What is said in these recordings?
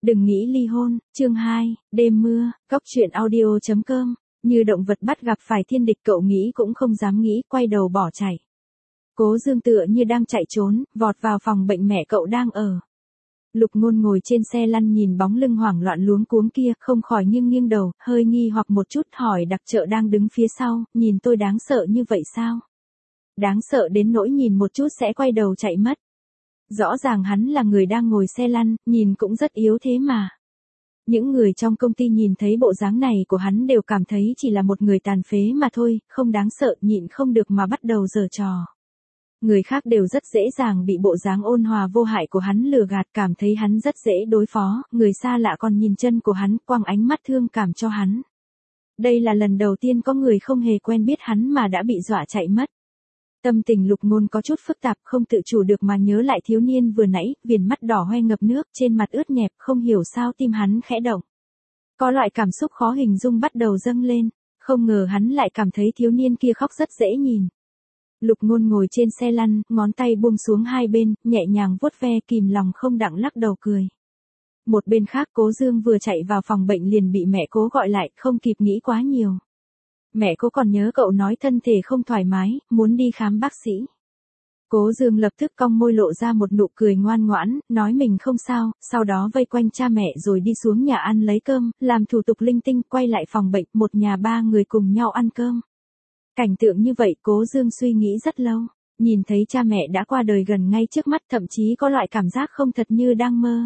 Đừng nghĩ ly hôn, chương 2, đêm mưa, cóc truyện audio.com, như động vật bắt gặp phải thiên địch cậu nghĩ cũng không dám nghĩ, quay đầu bỏ chạy. Cố Dương tựa như đang chạy trốn, vọt vào phòng bệnh mẹ cậu đang ở. Lục Ngôn ngồi trên xe lăn nhìn bóng lưng hoảng loạn luống cuống kia, không khỏi nghiêng đầu, hơi nghi hoặc một chút hỏi đặc trợ đang đứng phía sau, nhìn tôi đáng sợ như vậy sao? Đáng sợ đến nỗi nhìn một chút sẽ quay đầu chạy mất. Rõ ràng hắn là người đang ngồi xe lăn, nhìn cũng rất yếu thế mà. Những người trong công ty nhìn thấy bộ dáng này của hắn đều cảm thấy chỉ là một người tàn phế mà thôi, không đáng sợ, nhịn không được mà bắt đầu giở trò. Người khác đều rất dễ dàng bị bộ dáng ôn hòa vô hại của hắn lừa gạt, cảm thấy hắn rất dễ đối phó, người xa lạ còn nhìn chân của hắn, quăng ánh mắt thương cảm cho hắn. Đây là lần đầu tiên có người không hề quen biết hắn mà đã bị dọa chạy mất. Tâm tình Lục Ngôn có chút phức tạp, không tự chủ được mà nhớ lại thiếu niên vừa nãy, viền mắt đỏ hoe ngập nước, trên mặt ướt nhẹp, không hiểu sao tim hắn khẽ động. Có loại cảm xúc khó hình dung bắt đầu dâng lên, không ngờ hắn lại cảm thấy thiếu niên kia khóc rất dễ nhìn. Lục Ngôn ngồi trên xe lăn, ngón tay buông xuống hai bên, nhẹ nhàng vuốt ve, kìm lòng không đặng lắc đầu cười. Một bên khác Cố Dương vừa chạy vào phòng bệnh liền bị mẹ Cố gọi lại, không kịp nghĩ quá nhiều. Mẹ Cố còn nhớ cậu nói thân thể không thoải mái, muốn đi khám bác sĩ. Cố Dương lập tức cong môi lộ ra một nụ cười ngoan ngoãn, nói mình không sao, sau đó vây quanh cha mẹ rồi đi xuống nhà ăn lấy cơm, làm thủ tục linh tinh, quay lại phòng bệnh, một nhà ba người cùng nhau ăn cơm. Cảnh tượng như vậy Cố Dương suy nghĩ rất lâu, nhìn thấy cha mẹ đã qua đời gần ngay trước mắt, thậm chí có loại cảm giác không thật như đang mơ.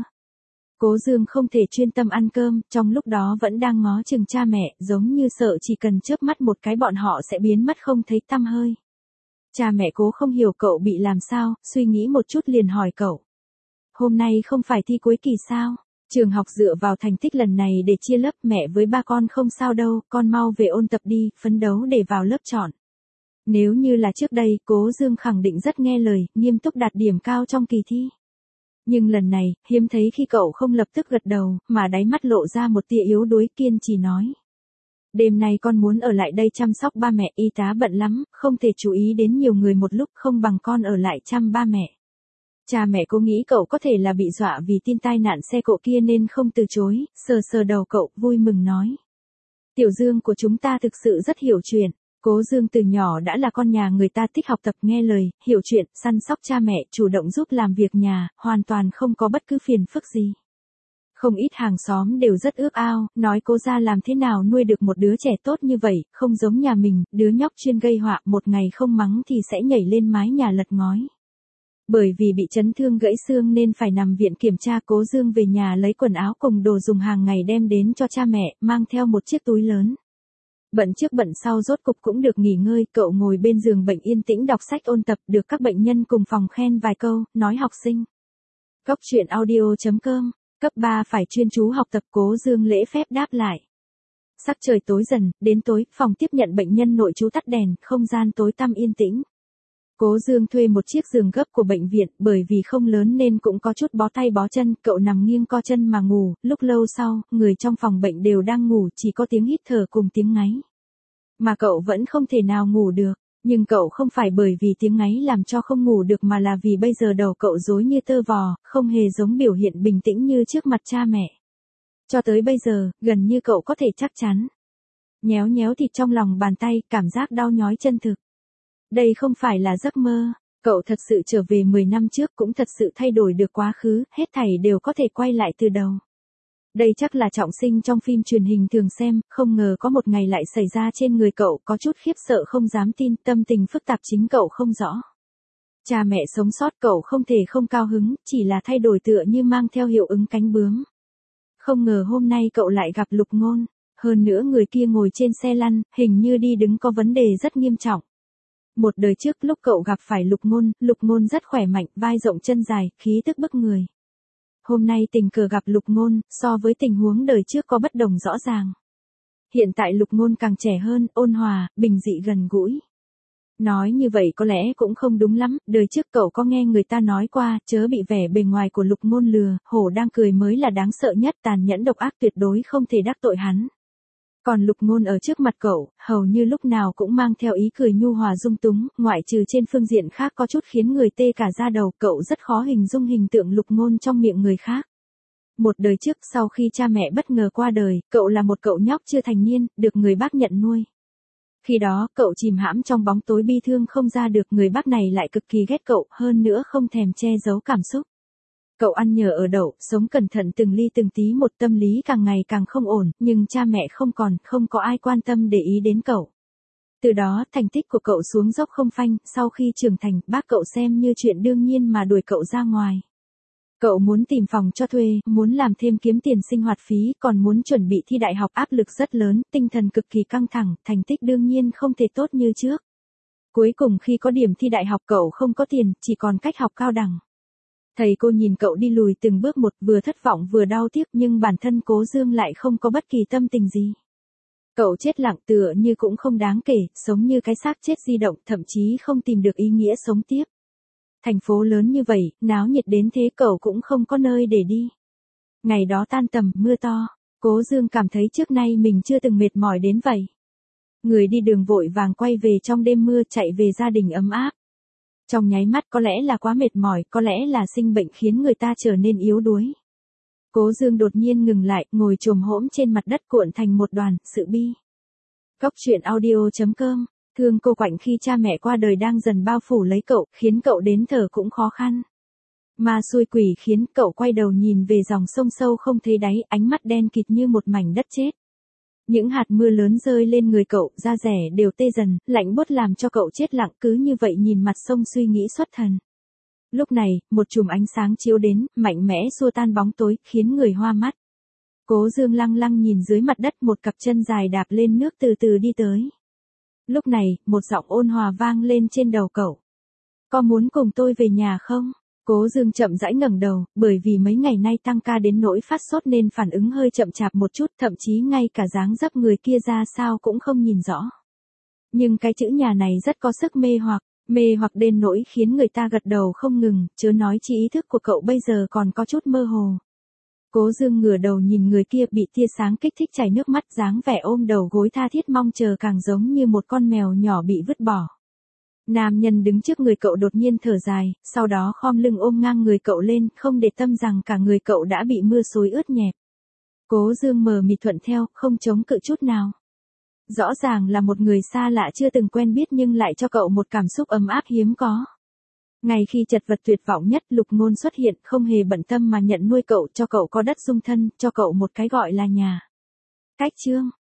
Cố Dương không thể chuyên tâm ăn cơm, trong lúc đó vẫn đang ngó chừng cha mẹ, giống như sợ chỉ cần chớp mắt một cái bọn họ sẽ biến mất không thấy tăm hơi. Cha mẹ Cố không hiểu cậu bị làm sao, suy nghĩ một chút liền hỏi cậu. Hôm nay không phải thi cuối kỳ sao? Trường học dựa vào thành tích lần này để chia lớp, mẹ với ba con không sao đâu, con mau về ôn tập đi, phấn đấu để vào lớp chọn. Nếu như là trước đây, Cố Dương khẳng định rất nghe lời, nghiêm túc đạt điểm cao trong kỳ thi. Nhưng lần này, hiếm thấy khi cậu không lập tức gật đầu, mà đáy mắt lộ ra một tia yếu đuối, kiên trì nói. Đêm nay con muốn ở lại đây chăm sóc ba mẹ, y tá bận lắm, không thể chú ý đến nhiều người một lúc, không bằng con ở lại chăm ba mẹ. Cha mẹ Cố nghĩ cậu có thể là bị dọa vì tin tai nạn xe cộ kia nên không từ chối, sờ đầu cậu, vui mừng nói. Tiểu Dương của chúng ta thực sự rất hiểu chuyện. Cố Dương từ nhỏ đã là con nhà người ta, thích học tập nghe lời, hiểu chuyện, săn sóc cha mẹ, chủ động giúp làm việc nhà, hoàn toàn không có bất cứ phiền phức gì. Không ít hàng xóm đều rất ước ao, nói Cố gia làm thế nào nuôi được một đứa trẻ tốt như vậy, không giống nhà mình, đứa nhóc chuyên gây họa, một ngày không mắng thì sẽ nhảy lên mái nhà lật ngói. Bởi vì bị chấn thương gãy xương nên phải nằm viện kiểm tra, Cố Dương về nhà lấy quần áo cùng đồ dùng hàng ngày đem đến cho cha mẹ, mang theo một chiếc túi lớn. Bận trước bận sau rốt cục cũng được nghỉ ngơi, cậu ngồi bên giường bệnh yên tĩnh đọc sách ôn tập, được các bệnh nhân cùng phòng khen vài câu, nói học sinh. Cóc truyện audio.com, cấp 3 phải chuyên chú học tập, Cố Dương lễ phép đáp lại. Sắc trời tối dần, đến tối, phòng tiếp nhận bệnh nhân nội trú tắt đèn, không gian tối tăm yên tĩnh. Cố Dương thuê một chiếc giường gấp của bệnh viện, bởi vì không lớn nên cũng có chút bó tay bó chân, cậu nằm nghiêng co chân mà ngủ, lúc lâu sau, người trong phòng bệnh đều đang ngủ, chỉ có tiếng hít thở cùng tiếng ngáy. Mà cậu vẫn không thể nào ngủ được, nhưng cậu không phải bởi vì tiếng ngáy làm cho không ngủ được mà là vì bây giờ đầu cậu rối như tơ vò, không hề giống biểu hiện bình tĩnh như trước mặt cha mẹ. Cho tới bây giờ, gần như cậu có thể chắc chắn. Nhéo nhéo thịt trong lòng bàn tay, cảm giác đau nhói chân thực. Đây không phải là giấc mơ, cậu thật sự trở về 10 năm trước, cũng thật sự thay đổi được quá khứ, hết thảy đều có thể quay lại từ đầu. Đây chắc là trọng sinh trong phim truyền hình thường xem, không ngờ có một ngày lại xảy ra trên người cậu, có chút khiếp sợ không dám tin, tâm tình phức tạp chính cậu không rõ. Cha mẹ sống sót cậu không thể không cao hứng, chỉ là thay đổi tựa như mang theo hiệu ứng cánh bướm. Không ngờ hôm nay cậu lại gặp Lục Ngôn, hơn nữa người kia ngồi trên xe lăn, hình như đi đứng có vấn đề rất nghiêm trọng. Một đời trước lúc cậu gặp phải Lục Ngôn rất khỏe mạnh, vai rộng chân dài, khí tức bức người. Hôm nay tình cờ gặp Lục Ngôn, so với tình huống đời trước có bất đồng rõ ràng. Hiện tại Lục Ngôn càng trẻ hơn, ôn hòa, bình dị gần gũi. Nói như vậy có lẽ cũng không đúng lắm, đời trước cậu có nghe người ta nói qua, chớ bị vẻ bề ngoài của Lục Ngôn lừa, hổ đang cười mới là đáng sợ nhất, tàn nhẫn độc ác tuyệt đối không thể đắc tội hắn. Còn Lục Ngôn ở trước mặt cậu, hầu như lúc nào cũng mang theo ý cười nhu hòa dung túng, ngoại trừ trên phương diện khác có chút khiến người tê cả da đầu, cậu rất khó hình dung hình tượng Lục Ngôn trong miệng người khác. Một đời trước sau khi cha mẹ bất ngờ qua đời, cậu là một cậu nhóc chưa thành niên, được người bác nhận nuôi. Khi đó, cậu chìm hãm trong bóng tối bi thương không ra được, người bác này lại cực kỳ ghét cậu, hơn nữa không thèm che giấu cảm xúc. Cậu ăn nhờ ở đậu, sống cẩn thận từng ly từng tí một, tâm lý càng ngày càng không ổn, nhưng cha mẹ không có ai quan tâm để ý đến cậu. Từ đó, thành tích của cậu xuống dốc không phanh, sau khi trưởng thành, bác cậu xem như chuyện đương nhiên mà đuổi cậu ra ngoài. Cậu muốn tìm phòng cho thuê, muốn làm thêm kiếm tiền sinh hoạt phí, còn muốn chuẩn bị thi đại học, áp lực rất lớn, tinh thần cực kỳ căng thẳng, thành tích đương nhiên không thể tốt như trước. Cuối cùng khi có điểm thi đại học cậu không có tiền, chỉ còn cách học cao đẳng. Thầy cô nhìn cậu đi lùi từng bước một, vừa thất vọng vừa đau tiếc, nhưng bản thân Cố Dương lại không có bất kỳ tâm tình gì. Cậu chết lặng tựa như cũng không đáng kể, sống như cái xác chết di động, thậm chí không tìm được ý nghĩa sống tiếp. Thành phố lớn như vậy, náo nhiệt đến thế cậu cũng không có nơi để đi. Ngày đó tan tầm, mưa to, Cố Dương cảm thấy trước nay mình chưa từng mệt mỏi đến vậy. Người đi đường vội vàng quay về trong đêm mưa, chạy về gia đình ấm áp. Trong nháy mắt có lẽ là quá mệt mỏi, có lẽ là sinh bệnh khiến người ta trở nên yếu đuối. Cố Dương đột nhiên ngừng lại, ngồi chồm hổm trên mặt đất cuộn thành một đoàn, sự bi. Cóc truyện audio.com, thương cô quạnh khi cha mẹ qua đời đang dần bao phủ lấy cậu, khiến cậu đến thở cũng khó khăn. Ma xui quỷ khiến cậu quay đầu nhìn về dòng sông sâu không thấy đáy, ánh mắt đen kịt như một mảnh đất chết. Những hạt mưa lớn rơi lên người cậu, da rẻ đều tê dần, lạnh buốt làm cho cậu chết lặng, cứ như vậy nhìn mặt sông suy nghĩ xuất thần. Lúc này, một chùm ánh sáng chiếu đến, mạnh mẽ xua tan bóng tối, khiến người hoa mắt. Cố Dương lăng lăng nhìn dưới mặt đất, một cặp chân dài đạp lên nước từ từ đi tới. Lúc này, một giọng ôn hòa vang lên trên đầu cậu. Có muốn cùng tôi về nhà không? Cố Dương chậm rãi ngẩng đầu, bởi vì mấy ngày nay tăng ca đến nỗi phát sốt nên phản ứng hơi chậm chạp một chút, thậm chí ngay cả dáng dấp người kia ra sao cũng không nhìn rõ. Nhưng cái chữ nhà này rất có sức mê hoặc đến nỗi khiến người ta gật đầu không ngừng, chớ nói chi ý thức của cậu bây giờ còn có chút mơ hồ. Cố Dương ngửa đầu nhìn người kia, bị tia sáng kích thích chảy nước mắt, dáng vẻ ôm đầu gối tha thiết mong chờ, càng giống như một con mèo nhỏ bị vứt bỏ. Nam nhân đứng trước người cậu đột nhiên thở dài, sau đó khom lưng ôm ngang người cậu lên, không để tâm rằng cả người cậu đã bị mưa xối ướt nhẹp. Cố Dương mờ mịt thuận theo, không chống cự chút nào. Rõ ràng là một người xa lạ chưa từng quen biết nhưng lại cho cậu một cảm xúc ấm áp hiếm có. Ngay khi chật vật tuyệt vọng nhất, Lục Ngôn xuất hiện, không hề bận tâm mà nhận nuôi cậu, cho cậu có đất dung thân, cho cậu một cái gọi là nhà. Cách chương